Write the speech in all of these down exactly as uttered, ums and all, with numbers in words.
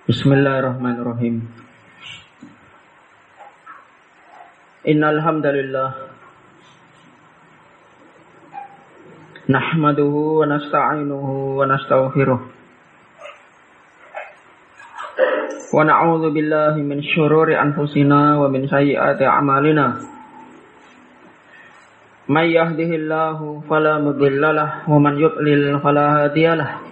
Bismillahirrahmanirrahim. Innal hamdalillah nahmaduhu wa nasta'inuhu wa nastaghfiruh wa na'udzu billahi min syururi anfusina wa min sayyiati a'malina. May yahdihillahu fala mudhillalah wa man yudlil fala hadiyalah.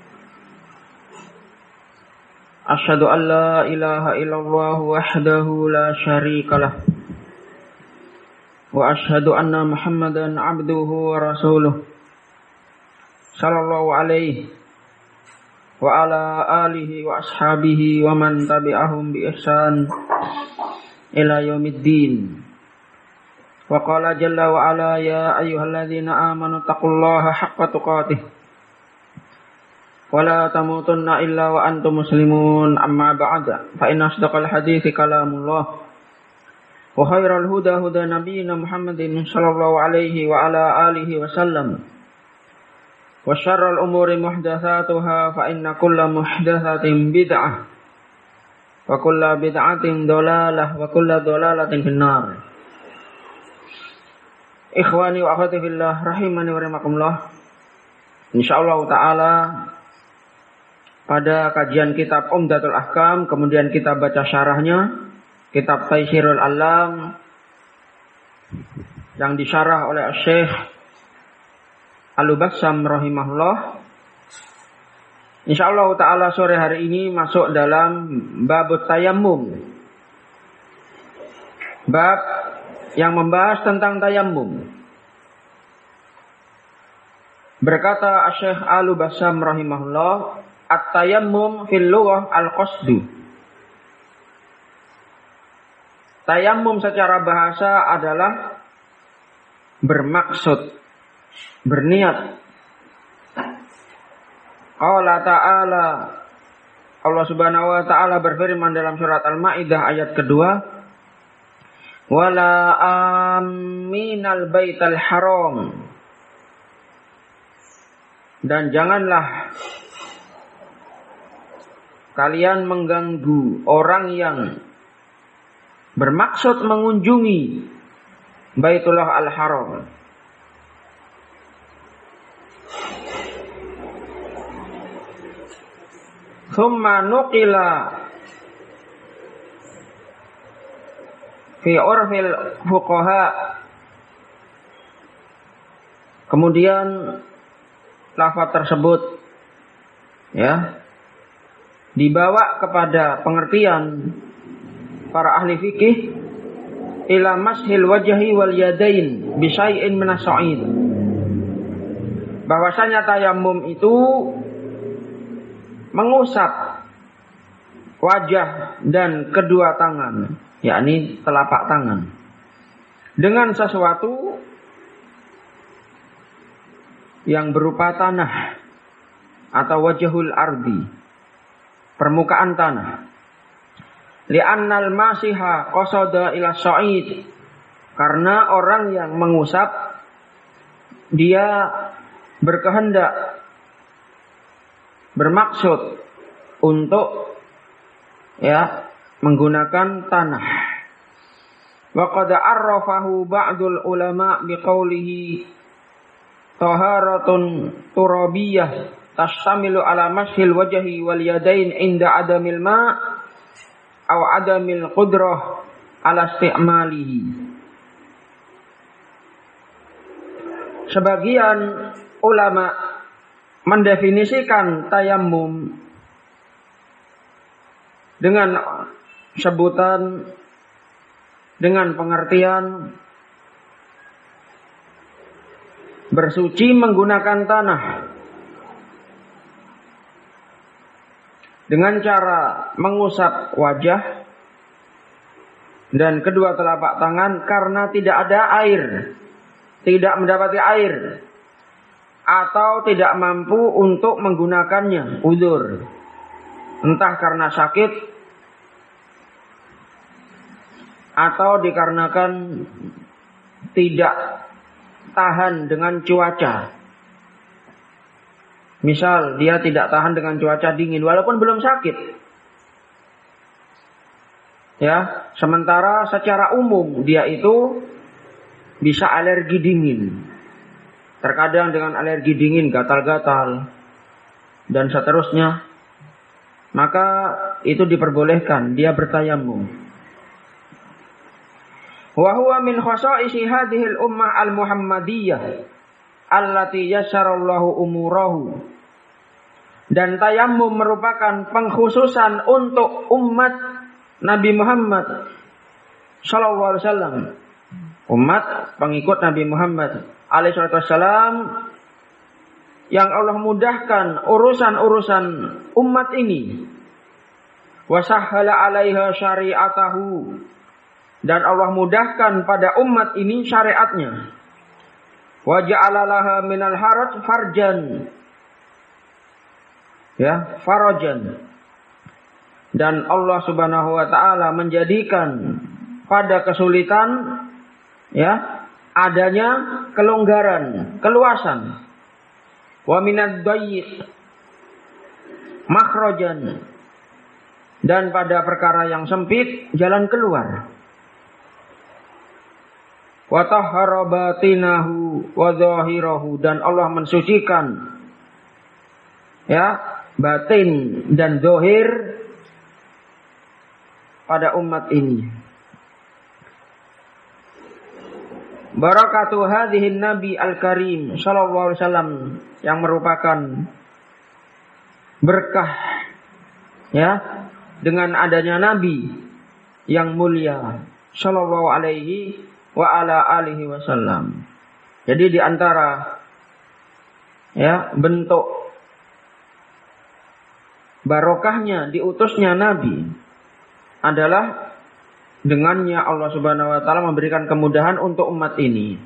Asyhadu an la ilaha illallah wahdahu la syarikalah wa asyhadu anna Muhammadan abduhu wa rasuluh sallallahu alaihi wa ala alihi wa ashabihi wa man tabi'ahum bi ihsan ila yaumiddin. Wa qala jalla wa ala ya ayyuhalladzina amanu taqullaha haqqa tuqatih wala tamutunna illa wa antum muslimun. Amma ba'da, fa inna asdaqal hadithi kalamullah wa khairal huda huda nabiyyina Muhammadin sallallahu alaihi wa ala alihi wa sallam wa syarrul umuri muhdatsatuha fa inna kulla muhdatsatin bid'ah wa kulla bid'atin dhalalah wa kulla dhalalatin finnar. Ikhwani wa akhwati fillah rahimani wa rahimakumullah. Insyaallah taala pada kajian kitab Umdatul Ahkam, kemudian kita baca syarahnya, kitab Taysirul Alam yang disyarah oleh Syekh Al-Bassam rahimahullah. Insyaallah taala sore hari ini masuk dalam bab tayammum. Bab yang membahas tentang tayammum. Berkata Syekh Al-Bassam rahimahullah, at-tayammum fil lughah al-qasdu. Tayammum secara bahasa adalah bermaksud, berniat. Qala ta'ala, Allah Subhanahu wa taala berfirman dalam surat Al-Maidah ayat kedua, wala aminal baital haram. Dan janganlah kalian mengganggu orang yang bermaksud mengunjungi Baitullah Al-Haram. Thumma nuqila fi urfil fuqaha. Kemudian lafaz tersebut ya dibawa kepada pengertian para ahli fikih ila mashil wajhi wal yadain bi syai'in min as-sa'id. Bahwasanya tayammum itu mengusap wajah dan kedua tangan, yakni telapak tangan, dengan sesuatu yang berupa tanah atau wajhul ardi, permukaan tanah. Li'annal masiha qasada ila sa'id. Karena orang yang mengusap dia berkehendak, bermaksud untuk ya menggunakan tanah. Wa qad arrafahu ba'dul ulama biqaulihi taharatun turabiyah tastamilu ala mashil wajhi wal yadain inda adamil ma' aw adamil qudrah ala isti'malihi. Sebagian ulama mendefinisikan tayammum dengan sebutan, dengan pengertian bersuci menggunakan tanah dengan cara mengusap wajah dan kedua telapak tangan karena tidak ada air, tidak mendapati air, atau tidak mampu untuk menggunakannya, uzur, entah karena sakit atau dikarenakan tidak tahan dengan cuaca. Misal dia tidak tahan dengan cuaca dingin walaupun belum sakit, Ya, sementara secara umum dia itu bisa alergi dingin. Terkadang dengan alergi dingin gatal-gatal dan seterusnya. Maka itu diperbolehkan dia bertayamum. Wa huwa min khasa'isi hadhil ummah al-Muhammadiyah allati yassarallahu umurahu. Dan tayamum merupakan pengkhususan untuk umat Nabi Muhammad sallallahu alaihi wasallam. Umat pengikut Nabi Muhammad alaihi wasallam yang Allah mudahkan urusan-urusan umat ini. Wa sahhala 'alaiha syari'atahu. Dan Allah mudahkan pada umat ini syariatnya. Wa ja'ala laha minal haraj farjan. Ya, farajan. Dan Allah Subhanahu wa taala menjadikan pada kesulitan ya adanya kelonggaran, keluasan. Wa minad dayyiq makhrajan. Dan pada perkara yang sempit jalan keluar. Wa tahhara batinahu wa zahirahu. Dan Allah mensucikan ya batin dan zahir pada umat ini. Barakatuh hadhihi Nabi Al-Karim sallallahu alaihi wasallam yang merupakan berkah ya dengan adanya Nabi yang mulia sallallahu alaihi wa ala alihi wasallam. Jadi di antara ya bentuk barokahnya diutusnya Nabi adalah dengannya Allah Subhanahu wa taala memberikan kemudahan untuk umat ini.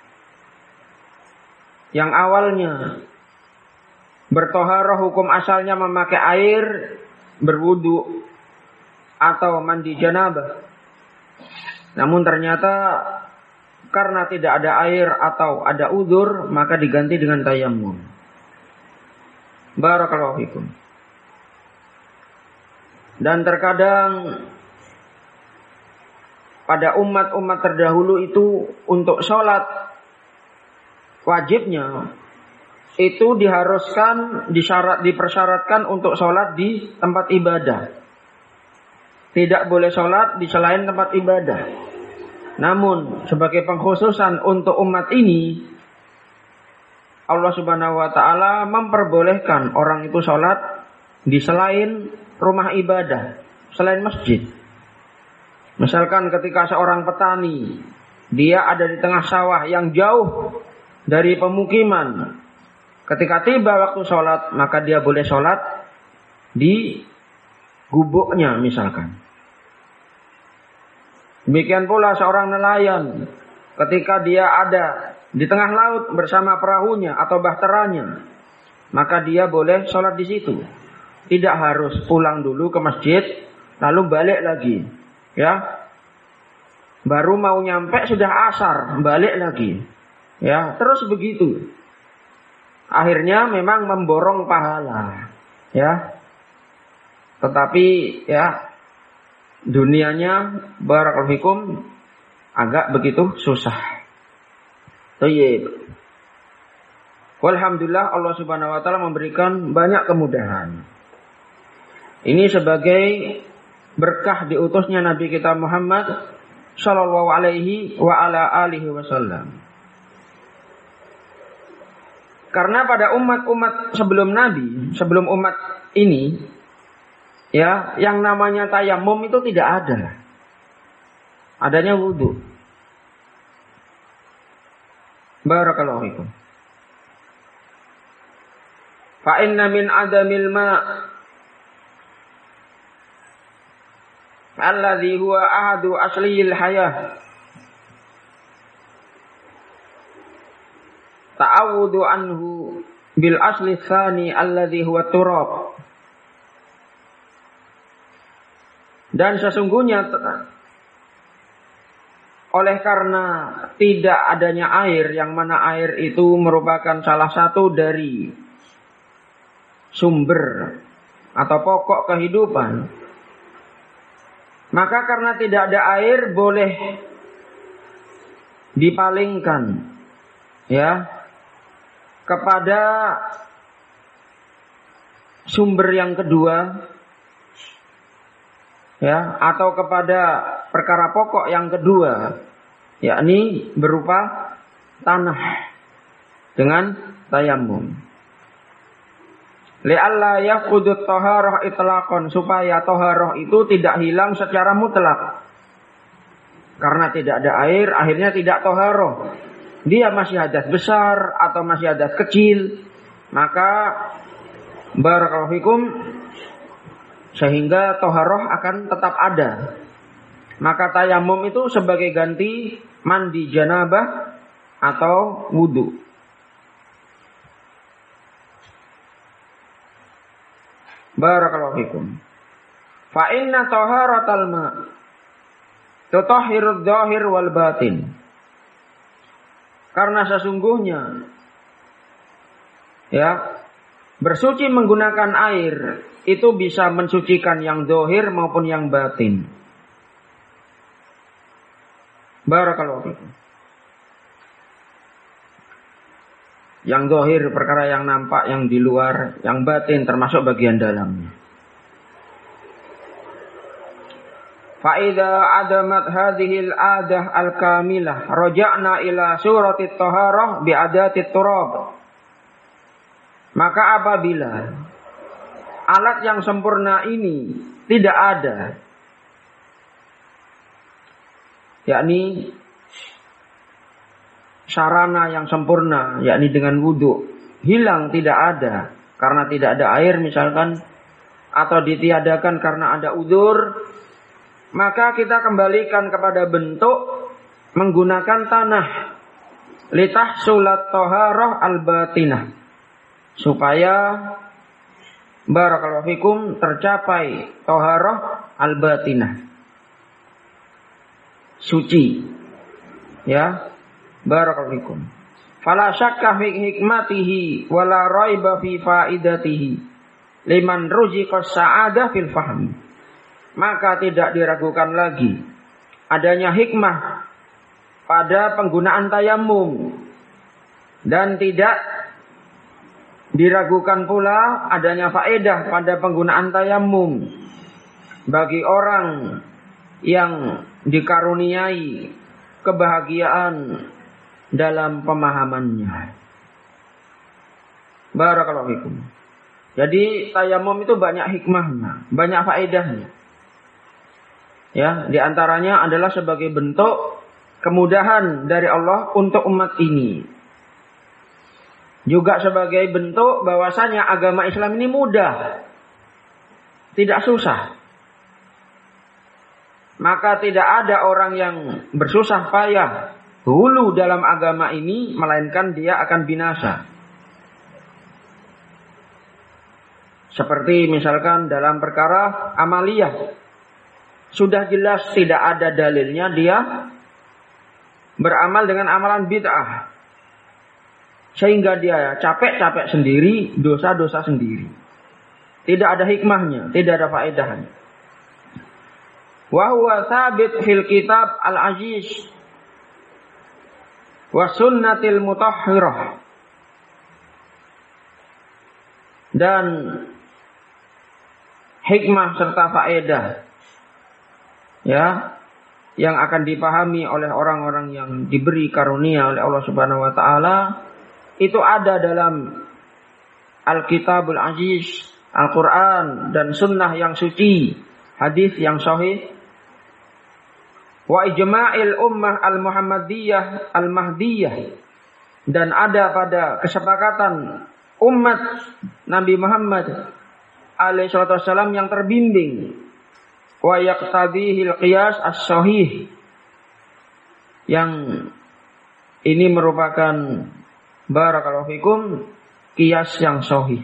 Yang awalnya bertoharah hukum asalnya memakai air berwudu atau mandi janabah. Namun ternyata karena tidak ada air atau ada udzur maka diganti dengan tayammum. Barakallahu fikum. Dan terkadang pada umat-umat terdahulu itu untuk sholat wajibnya itu diharuskan disyarat dipersyaratkan untuk sholat di tempat ibadah. Tidak boleh sholat di selain tempat ibadah. Namun sebagai pengkhususan untuk umat ini Allah Subhanahu wa taala memperbolehkan orang itu sholat di selain rumah ibadah, selain masjid. Misalkan ketika seorang petani, dia ada di tengah sawah yang jauh dari pemukiman. Ketika tiba waktu sholat, maka dia boleh sholat di gubuknya misalkan. Demikian pula seorang nelayan, ketika dia ada di tengah laut bersama perahunya atau bahteranya, maka dia boleh sholat di situ. Tidak harus pulang dulu ke masjid, lalu balik lagi. Ya, baru mau nyampe sudah asar, balik lagi. Ya, terus begitu. Akhirnya memang memborong pahala. Ya, tetapi ya dunianya barakallahu fikum agak begitu susah. Thayyib. Walhamdulillah Allah Subhanahu wa taala memberikan banyak kemudahan. Ini sebagai berkah diutusnya Nabi kita Muhammad sallallahu alaihi wa ala alihi wasallam. Karena pada umat-umat sebelum Nabi, sebelum umat ini, ya, yang namanya tayammum itu tidak ada. Adanya wudu. Barakallahu fikum. Fa inna min adamil ma' alladhi huwa ahadu asliyil hayah ta'awudu anhu bil asli tsani alladhi huwa turab. Dan sesungguhnya oleh karena tidak adanya air, yang mana air itu merupakan salah satu dari sumber atau pokok kehidupan, Maka karena tidak ada air boleh dipalingkan ya kepada sumber yang kedua ya atau kepada perkara pokok yang kedua, yakni berupa tanah dengan tayammum. Li'alla yaqudut taharah itlaqan, supaya taharah itu tidak hilang secara mutlak. Karena tidak ada air, akhirnya tidak taharah. Dia masih hadas besar atau masih hadas kecil, maka barakallahu fikum sehingga taharah akan tetap ada. Maka tayammum itu sebagai ganti mandi janabah atau wudu. Barakallahu fikum. Fa inna taharatal ma tutahhirudz zahir wal batin. Karena sesungguhnya ya bersuci menggunakan air itu bisa mensucikan yang zahir maupun yang batin. Barakallahu fikum. Yang zahir perkara yang nampak, yang di luar, yang batin termasuk bagian dalamnya. Fa idza adamat hadhil adah al-kamilah raja'na ila suratit taharah bi adatit turab. Maka apabila alat yang sempurna ini tidak ada, yakni sarana yang sempurna, yakni dengan wudu, hilang tidak ada karena tidak ada air misalkan, atau ditiadakan karena ada udzur, maka kita kembalikan kepada bentuk menggunakan tanah, litahsulat taharah al-batinah, supaya barakallahu fikum tercapai taharah al-batinah, suci ya. Barakallahu fikum. Fala syakka fi hikmatihi wala raiba fi faidatihi liman ruziqa sa'adah fil fahmi. Maka tidak diragukan lagi adanya hikmah pada penggunaan tayammum, dan tidak diragukan pula adanya faedah pada penggunaan tayammum bagi orang yang dikaruniai kebahagiaan dalam pemahamannya. Barakallahu fikum. Jadi tayammum itu banyak hikmahnya, banyak faedahnya. Ya, di antaranya adalah sebagai bentuk kemudahan dari Allah untuk umat ini. Juga sebagai bentuk bahwasanya agama Islam ini mudah, tidak susah. Maka tidak ada orang yang bersusah payah hulu dalam agama ini, melainkan dia akan binasa. Seperti misalkan dalam perkara amaliyah, sudah jelas tidak ada dalilnya, dia beramal dengan amalan bid'ah, sehingga dia capek-capek sendiri, dosa-dosa sendiri. Tidak ada hikmahnya, tidak ada faedahnya. Wa huwa thabit fil kitab al-aziz wa sunnatil mutahhirah. Dan hikmah serta faedah ya yang akan dipahami oleh orang-orang yang diberi karunia oleh Allah Subhanahu wa taala itu ada dalam Al-Kitabul Aziz, Al-Qur'an, dan sunnah yang suci, hadis yang sahih, wa ijma'il ummah al-Muhammadiyah al-Mahdiyah, dan ada pada kesepakatan umat Nabi Muhammad alaihi wasallam yang terbimbing, wa yaqtadihil qiyas as-sahih, yang ini merupakan barakallahu fikum qiyas yang sahih.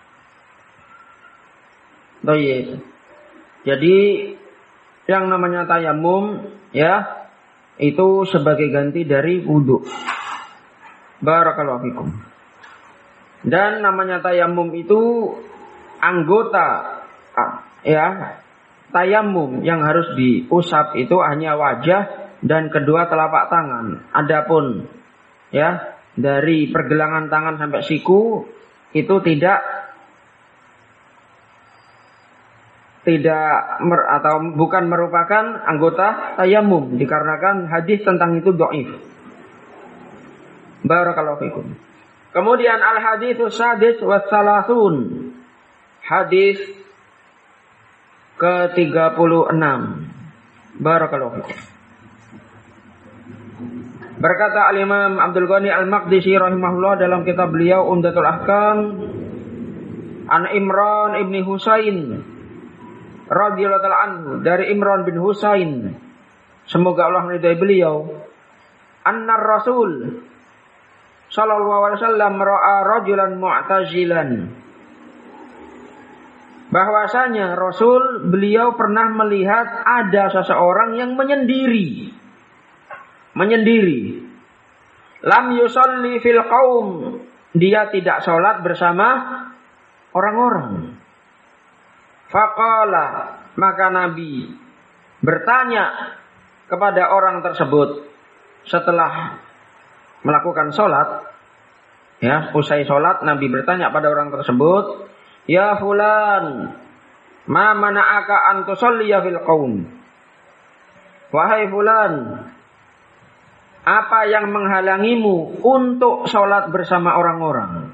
Baik. Jadi yang namanya tayammum ya itu sebagai ganti dari wudu. Barakallahu fikum. Dan namanya tayammum itu anggota ya tayamum yang harus diusap itu hanya wajah dan kedua telapak tangan. Adapun ya dari pergelangan tangan sampai siku itu tidak tidak mer, atau bukan merupakan anggota tayamum dikarenakan hadis tentang itu dhaif. Barakallahu fikum. Kemudian al haditsus sadis was salasun. Hadis ke tiga puluh enam. Barakallahu fikum. Berkata Al-Imam Abdul Ghani Al-Maqdisi rahimahullah dalam kitab beliau Umdatul Ahkam, an Imran ibni Husain radhiyallahu ta'ala anhu, dari Imran bin Husain, semoga Allah meridai beliau, anna Rasul sallallahu alaihi wasallam ra'a rajulan mu'tazilan, bahwasanya Rasul beliau pernah melihat ada seseorang yang menyendiri. Menyendiri. Lam yusalli fil qaum, dia tidak sholat bersama orang-orang. Faqala, maka Nabi bertanya kepada orang tersebut setelah melakukan sholat. Ya, usai sholat Nabi bertanya pada orang tersebut, ya fulan, ma mana'aka an tusalliya fil qaum. Wahai fulan, apa yang menghalangimu untuk sholat bersama orang-orang?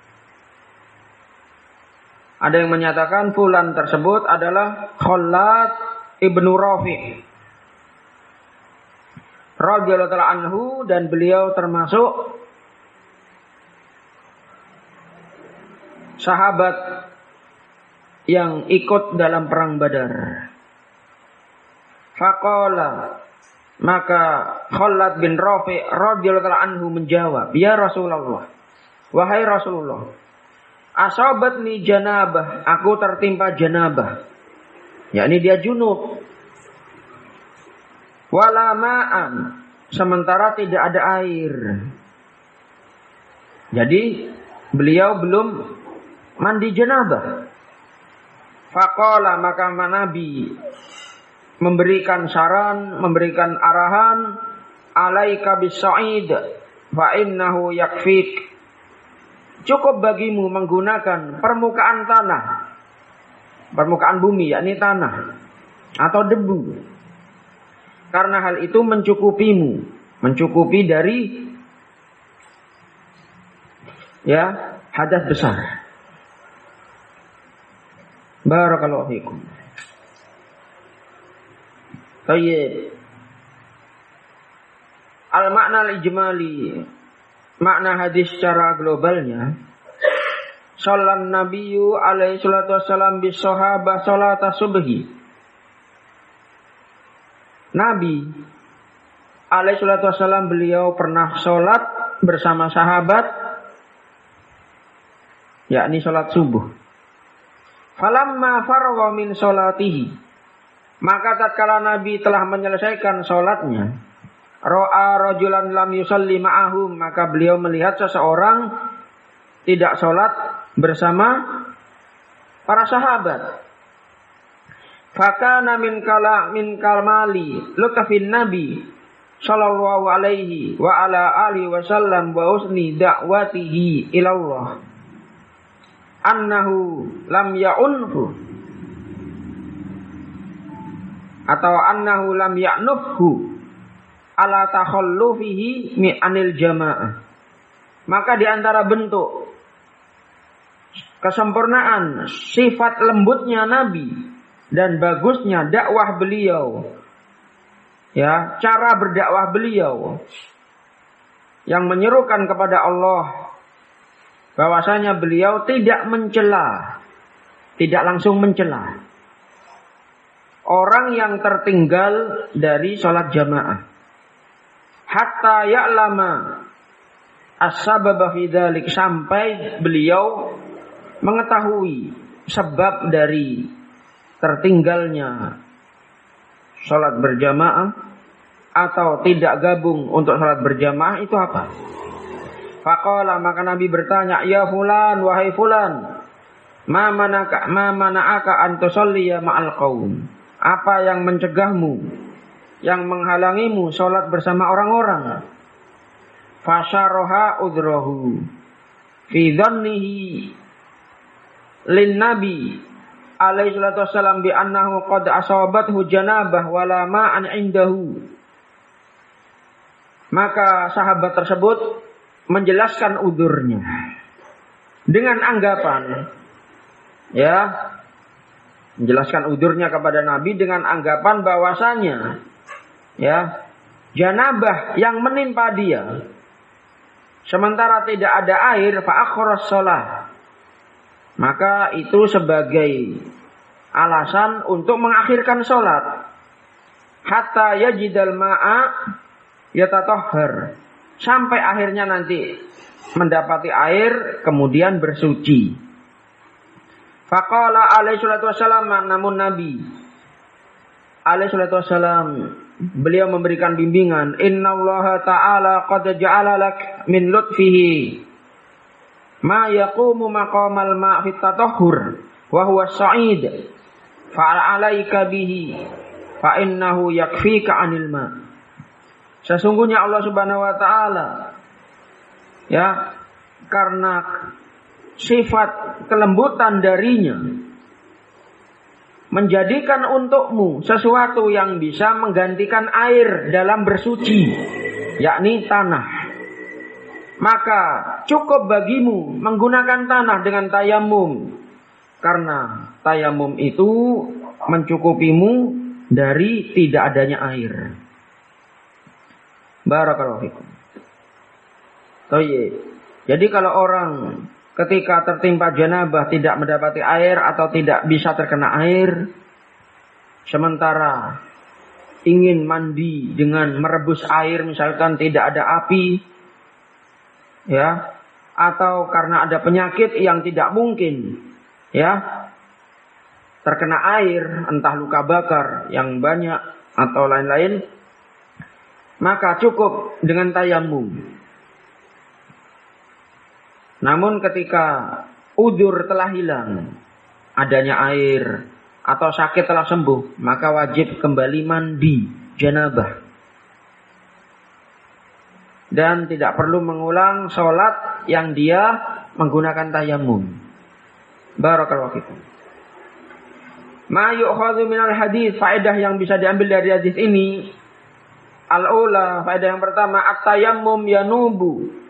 Ada yang menyatakan fulan tersebut adalah Khalad ibnu Rafi' radhiyallahu ta'ala anhu, dan beliau termasuk sahabat yang ikut dalam perang Badar. Faqala, maka Khalad bin Rafi' radhiyallahu ta'ala anhu menjawab, ya Rasulullah, wahai Rasulullah, asabatni janabah, aku tertimpa janabah, yakni dia junub. Wala ma'an, sementara tidak ada air. Jadi beliau belum mandi janabah. Faqala, maka Nabi memberikan saran, memberikan arahan, alaika bis-sa'id fa innahu yakfik. Cukup bagimu menggunakan permukaan tanah, permukaan bumi, yakni tanah atau debu. Karena hal itu mencukupimu, mencukupi dari ya hadas besar. Barakallahu fikum. Tayyib. Al-makna al-ijmali, makna hadis secara globalnya, sallan nabiyyu alaihi salatu wassalam bis sahabah salata subhi. Nabi alaihi salatu wassalam beliau pernah sholat bersama sahabat, yakni sholat subuh. Falamma faragha min sholatihi, maka tatkala Nabi telah menyelesaikan sholatnya, ra'a rajulan lam yusalli ma'ahum, maka beliau melihat seseorang tidak sholat bersama para sahabat. Fakana min kala min kalmali lutafin Nabi sallallahu alaihi wa ala alihi wasallam wa husni da'watihi ilallah annahu lam ya'unhu, atau annahu lam ya'nufhu ala takhallufihi mi anil jamaah. Maka di antara bentuk kesempurnaan sifat lembutnya Nabi dan bagusnya dakwah beliau, ya, cara berdakwah beliau yang menyerukan kepada Allah, bahwasanya beliau tidak mencela, tidak langsung mencela orang yang tertinggal dari sholat jamaah, hatta ya'lama as-sababa fi dzalik, sampai beliau mengetahui sebab dari tertinggalnya sholat berjamaah atau tidak gabung untuk sholat berjamaah itu apa. Faqala, maka Nabi bertanya, ya fulan, wahai fulan, ma manaka ma mana'aka an tusalliya ma'al qaum, apa yang mencegahmu, yang menghalangimu sholat bersama orang-orang? Fasyaroha udrohu fi dhannihi lin nabi alaihi salatu wassalam bi annahu qad asabathu janabah wala ma'an indahu. Maka sahabat tersebut menjelaskan udurnya dengan anggapan, ya, menjelaskan udurnya kepada Nabi dengan anggapan bahwasanya, ya, janabah yang menimpa dia sementara tidak ada air, fa akhras shalah, maka itu sebagai alasan untuk mengakhirkan sholat hatta yajidal ma'a yatatahhar, sampai akhirnya nanti mendapati air kemudian bersuci. Faqala alaihi salatu wassalam, namun Nabi alaihi salatu wassalam beliau memberikan bimbingan, innallaha ta'ala qad ja'ala lak min lutfihi ma yaqumu maqamal ma' fit tatahhur wa huwa as-sa'id fa'alaika bihi fa innahu yakfika 'anil ma'. Sesungguhnya Allah Subhanahu wa taala, ya, karena sifat kelembutan darinya menjadikan untukmu sesuatu yang bisa menggantikan air dalam bersuci, yakni tanah. Maka cukup bagimu menggunakan tanah dengan tayamum, karena tayamum itu mencukupimu dari tidak adanya air. Barakallahu fikum. Jadi kalau orang ketika tertimpa janabah tidak mendapati air atau tidak bisa terkena air, sementara ingin mandi dengan merebus air, misalkan tidak ada api, ya, atau karena ada penyakit yang tidak mungkin, ya, terkena air, entah luka bakar yang banyak atau lain-lain, maka cukup dengan tayamum. Namun ketika udzur telah hilang, adanya air atau sakit telah sembuh, maka wajib kembali mandi janabah. Dan tidak perlu mengulang sholat yang dia menggunakan tayamum. Barakallahu fikum. Ma yu'khadhu minal hadis, faedah yang bisa diambil dari hadis ini. Al-ula, faedah yang pertama, at-tayammum yanubu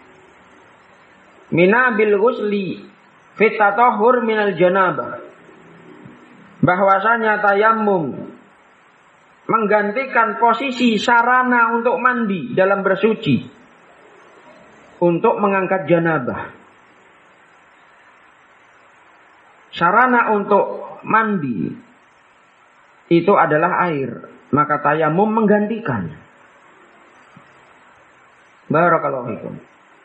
minabil ghusli fit tatahhur minal janabah. Bahwasanya tayammum menggantikan posisi sarana untuk mandi dalam bersuci untuk mengangkat janabah. Sarana untuk mandi itu adalah air, maka tayamum menggantikan. Barakallahu fikum.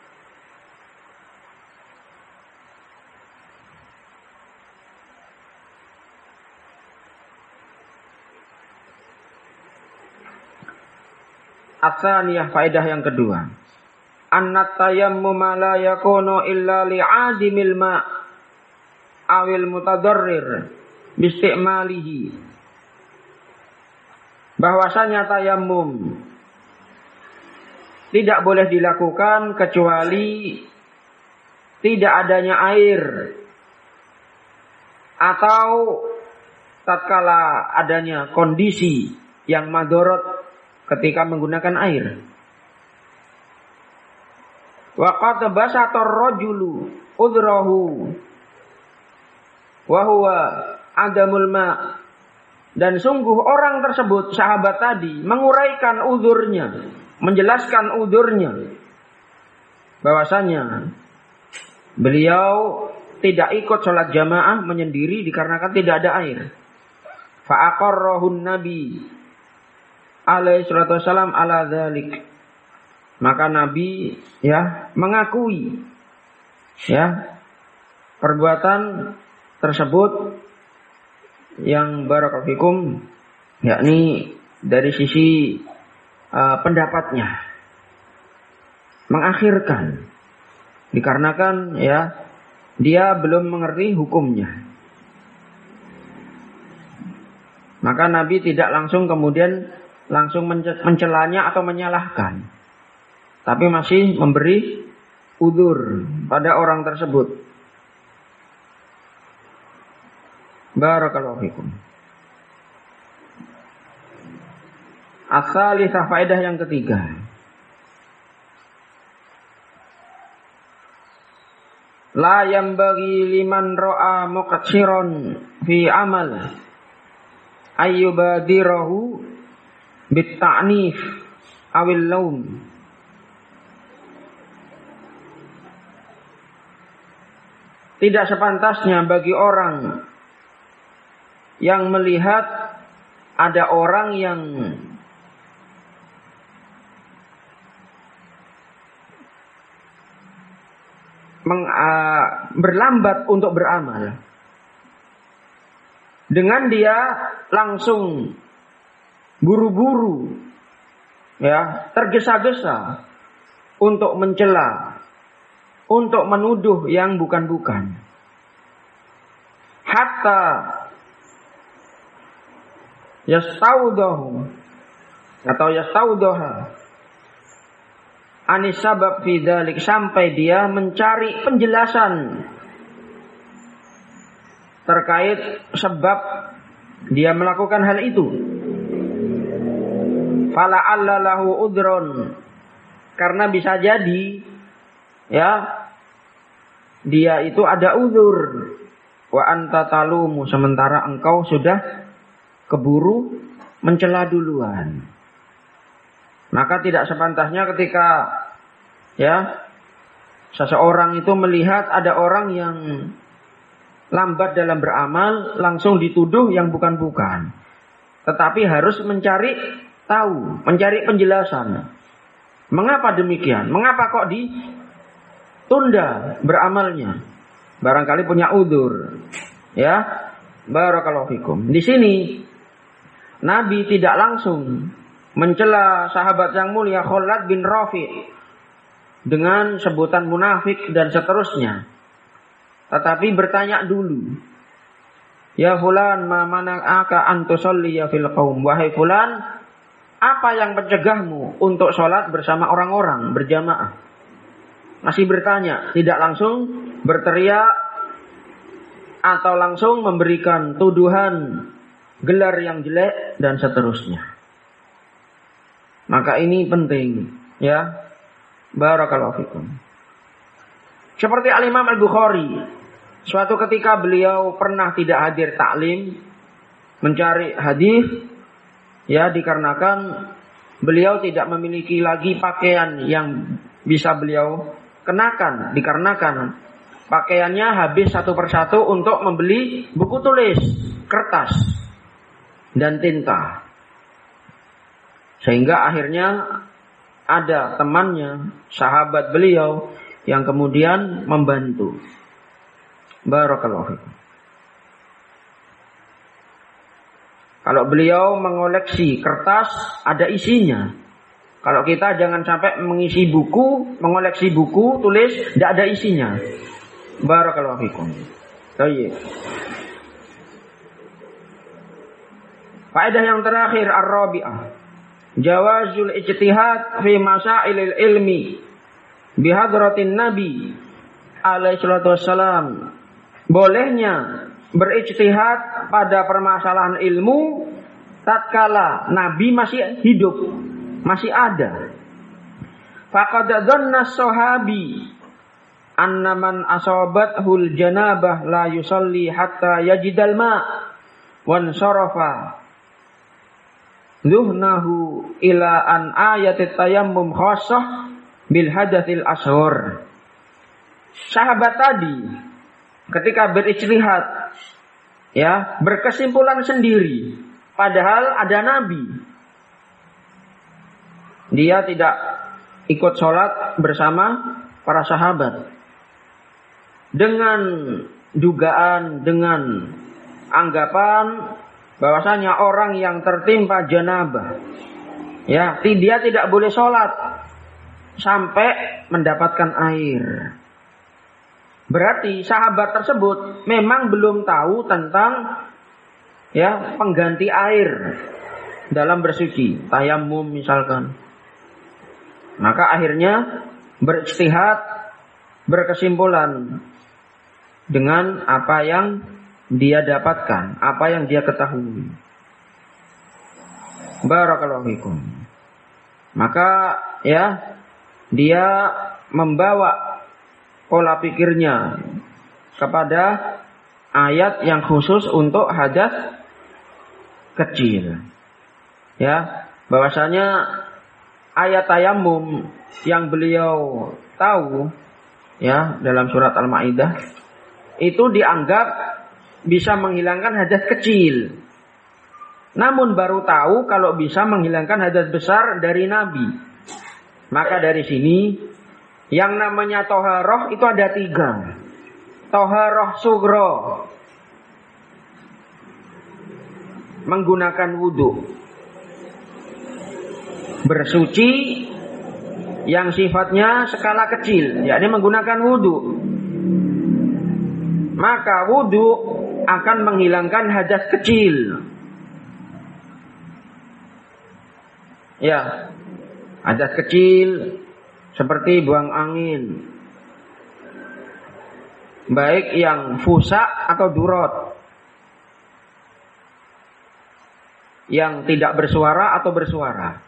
Atsaniyah, faedah yang kedua. Annat tayammum la yakunu illa li'adimil ma' awil mutadarrir bisti'malihi. Bahwasanya tayammum tidak boleh dilakukan kecuali tidak adanya air atau tatkala adanya kondisi yang madorot ketika menggunakan air. Wa qad basata ar-rajulu udrahu wa huwa adamul ma'. Dan sungguh orang tersebut, sahabat tadi, menguraikan uzurnya, menjelaskan uzurnya, bahwasanya beliau tidak ikut sholat jamaah menyendiri dikarenakan tidak ada air. Fa aqarrahun nabi alaihi salatu wassalam ala dzalik. Maka Nabi, ya, mengakui, ya, perbuatan tersebut yang barakallahu fikum, yakni dari sisi uh, pendapatnya mengakhirkan dikarenakan, ya, dia belum mengerti hukumnya. Maka Nabi tidak langsung kemudian langsung mencelanya atau menyalahkan, tapi masih memberi udzur pada orang tersebut. Barakallahu fikum. As-salisah, faedah yang ketiga. La yambaghi liman ra'a muqassiran fi amal ayyubadirahu bit-ta'nif awil laum. Tidak sepantasnya bagi orang yang melihat ada orang yang Meng, uh, berlambat untuk beramal, dengan dia langsung buru-buru, ya, tergesa-gesa untuk mencela, untuk menuduh yang bukan-bukan, hatta yastaudahu atau yastaudaha anis sabab fi dzalik, sampai dia mencari penjelasan terkait sebab dia melakukan hal itu. Fala allahu udron, karena bisa jadi ya dia itu ada uzur. Wa anta talumu, sementara engkau sudah keburu mencela duluan. Maka tidak sepantasnya ketika ya seseorang itu melihat ada orang yang lambat dalam beramal langsung dituduh yang bukan-bukan. Tetapi harus mencari tahu, mencari penjelasan. Mengapa demikian? Mengapa kok ditunda beramalnya? Barangkali punya udzur. Ya, barakallahu fikum. Di sini Nabi tidak langsung mencela sahabat yang mulia Khalad bin Rafi' dengan sebutan munafik dan seterusnya, tetapi bertanya dulu, ya fulan ma mana'aka an tusalliya fil qaum, wahai fulan, apa yang mencegahmu untuk sholat bersama orang-orang berjamaah? Masih bertanya, tidak langsung berteriak atau langsung memberikan tuduhan, gelar yang jelek dan seterusnya. Maka ini penting, ya. Barakallahu fikum. Seperti Al-Imam Al-Bukhari, suatu ketika beliau pernah tidak hadir taklim, mencari hadis, ya, dikarenakan beliau tidak memiliki lagi pakaian yang bisa beliau kenakan, dikarenakan pakaiannya habis satu persatu untuk membeli buku tulis, kertas, dan tinta. Sehingga akhirnya ada temannya, sahabat beliau, yang kemudian membantu. Barakallahu fikum. Kalau beliau mengoleksi kertas, ada isinya. Kalau kita jangan sampai mengisi buku, mengoleksi buku, tulis, tidak ada isinya. Barakallahu fikum. Baik. Faedah yang terakhir, ar-rabi'ah. Jawazul ijtihad fi masailil ilmi bihadratin Nabi alaihi salatu wassalam. Bolehnya berijtihad pada permasalahan ilmu tatkala Nabi masih hidup, masih ada. Faqad dhanna sahabi anna man asabathul janabah la yusalli hatta yajidal ma' wan sarafa zuhnahu ila an ayatit tayammum khassah bil hadatsil ashur. Sahabat tadi ketika berijtihad, ya, berkesimpulan sendiri, padahal ada Nabi. Dia tidak ikut sholat bersama para sahabat. Dengan dugaan, dengan anggapan bahwasanya orang yang tertimpa janabah, ya, dia tidak boleh sholat sampai mendapatkan air. Berarti sahabat tersebut memang belum tahu tentang ya pengganti air dalam bersuci, tayamum misalkan. Maka akhirnya berijtihad, berkesimpulan dengan apa yang dia dapatkan, apa yang dia ketahui. Barakallahu fikum. Maka ya dia membawa pola pikirnya kepada ayat yang khusus untuk hadas kecil. Ya, bahwasanya ayat tayamum yang beliau tahu ya dalam surat Al-Maidah itu dianggap bisa menghilangkan hadas kecil. Namun baru tahu kalau bisa menghilangkan hadas besar dari Nabi. Maka dari sini yang namanya toharoh itu ada tiga. Toharoh sugro, menggunakan wudhu. Bersuci yang sifatnya skala kecil, yakni menggunakan wudhu. Maka wudhu akan menghilangkan hadas kecil. Ya, hadas kecil seperti buang angin, baik yang fusa atau durot, yang tidak bersuara atau bersuara.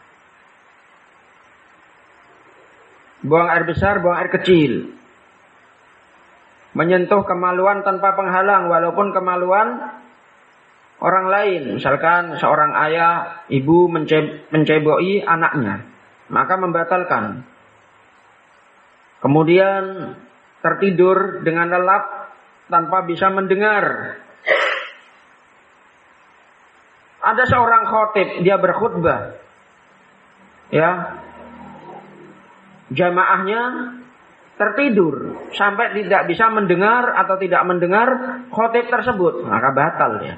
Buang air besar, buang air kecil. Menyentuh kemaluan tanpa penghalang, walaupun kemaluan orang lain. Misalkan seorang ayah, ibu mence- menceboi anaknya, maka membatalkan. Kemudian tertidur dengan lelap tanpa bisa mendengar. Ada seorang khotib, dia berkhutbah. Ya, jamaahnya tertidur sampai tidak bisa mendengar atau tidak mendengar khotib tersebut, maka batal ya.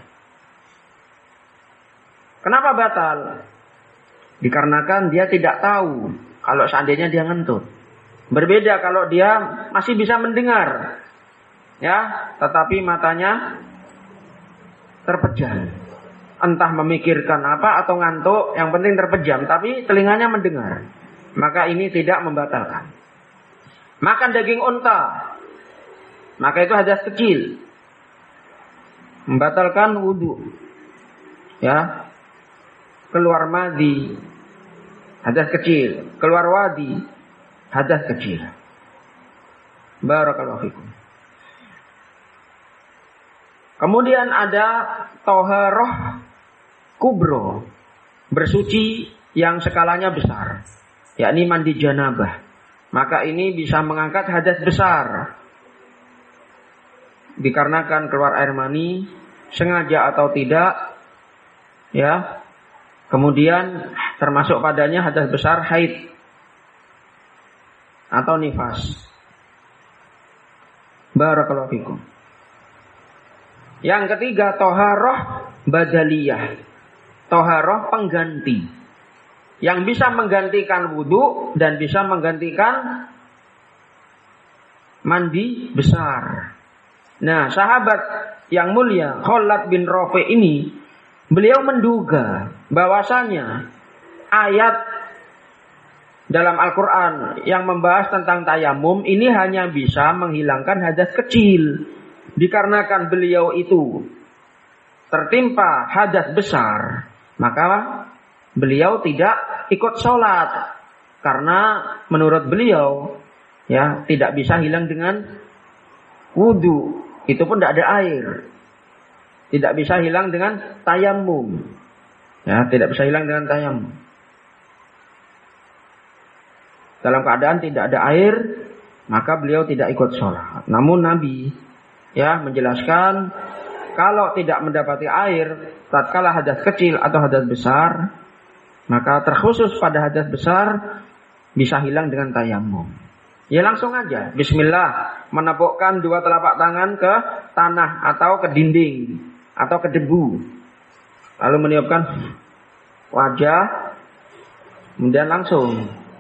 Kenapa batal? Dikarenakan dia tidak tahu kalau seandainya dia ngentut. Berbeda kalau dia masih bisa mendengar, ya, tetapi matanya terpejam. Entah memikirkan apa atau ngantuk, yang penting terpejam, tapi telinganya mendengar. Maka ini tidak membatalkan. Makan daging unta, maka itu hadas kecil, membatalkan wudu. Ya, keluar madhi, hadas kecil. Keluar wadi, hadas kecil. Barakallahu fikum. Kemudian ada toharoh kubro, bersuci yang skalanya besar, yakni mandi janabah. Maka ini bisa mengangkat hadas besar. Dikarenakan keluar air mani, sengaja atau tidak, ya. Kemudian termasuk padanya hadas besar haid atau nifas. Barakallahu fikum. Yang ketiga, toharoh badaliyah, toharoh pengganti, yang bisa menggantikan wudu dan bisa menggantikan mandi besar. Nah, sahabat yang mulia Khalid bin Rafi ini, beliau menduga bahwasanya ayat dalam Al-Quran yang membahas tentang tayamum ini hanya bisa menghilangkan hadas kecil. Dikarenakan beliau itu tertimpa hadas besar, maka beliau tidak ikut sholat. Karena menurut beliau, ya, tidak bisa hilang dengan wudu. Itu pun tidak ada air. Tidak bisa hilang dengan tayamum. Ya, tidak bisa hilang dengan tayamum. Dalam keadaan tidak ada air, maka beliau tidak ikut sholat. Namun Nabi, ya, menjelaskan kalau tidak mendapati air tatkala hadas kecil atau hadas besar, maka terkhusus pada hadas besar bisa hilang dengan tayamum. Ya, langsung aja bismillah, menepukkan dua telapak tangan ke tanah atau ke dinding atau ke debu, lalu meniupkan wajah, kemudian langsung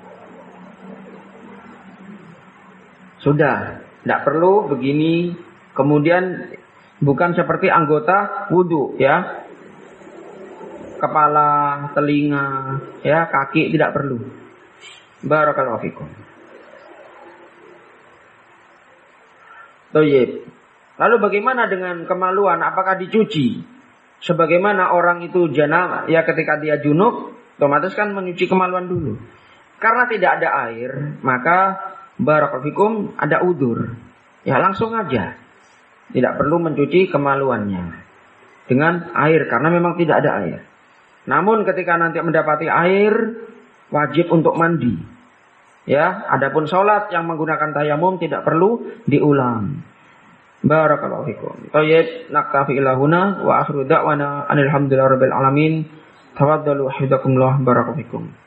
sudah, tidak perlu begini. Kemudian bukan seperti anggota wudu, ya, kepala, telinga, ya, kaki tidak perlu. Barakallahu fikum. Thayyib. Lalu bagaimana dengan kemaluan? Apakah dicuci? Sebagaimana orang itu janabah, ya ketika dia junub, otomatis kan menyuci kemaluan dulu. Karena tidak ada air, maka barakallahu fikum ada udzur. Ya langsung aja. Tidak perlu mencuci kemaluannya dengan air karena memang tidak ada air. Namun ketika nanti mendapati air, wajib untuk mandi. Ya, adapun sholat yang menggunakan tayamum tidak perlu diulang. Barakallahu fikum. Thayyib, naktafi ila huna wa akhiru da'wana alhamdulillahi rabbil alamin. Tafaddalu hafizakumullah. Barakallahu fikum.